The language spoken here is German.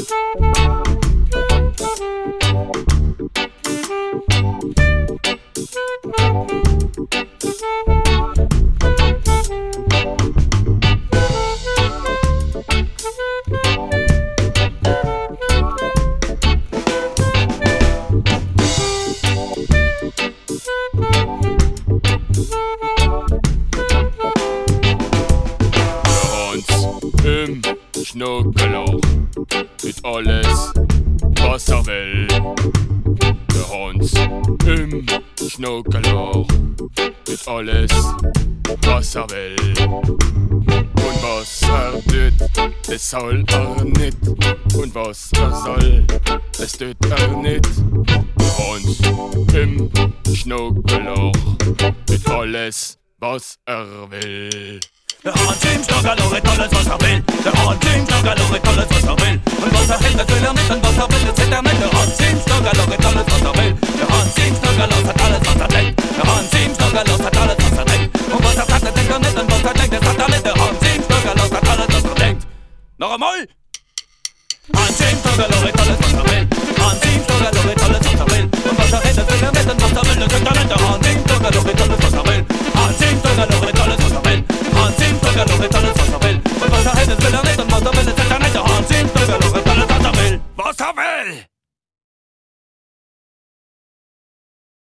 Im Schnuckeloch mit alles, was er will. Der Hans im Schnuckeloch mit alles, was er will. Und was er tut, das soll er nicht. Und was er soll, das tut er nicht. Der Hans im Schnuckeloch mit alles, was er will. Der Hans im Schnuckeloch mit alles, was er will. Der Hans im Schnuckeloch mit alles, was er will. Und was er hält, das will er mit. Und was er will, das hält er mit. Der Hans im Schnuckeloch mit alles, was er will. Der Hans im Schnuckeloch hat alles, was er denkt. Der Hans im Schnuckeloch hat alles, was er denkt. Und was er sagt, das denkt er mit. Und was er denkt, das hat er mit. Der Hans im Schnuckeloch hat alles, was er denkt. Noch einmal! Hans im Schnuckeloch mit alles, was er will. Hans im Schnuckeloch mit alles, was er will. Und was er hält, das will er mit. Und was er will, das hält er mit. Der Hans im Schnuckeloch mit alles, was er will. Hans im Schnuckeloch mit alles,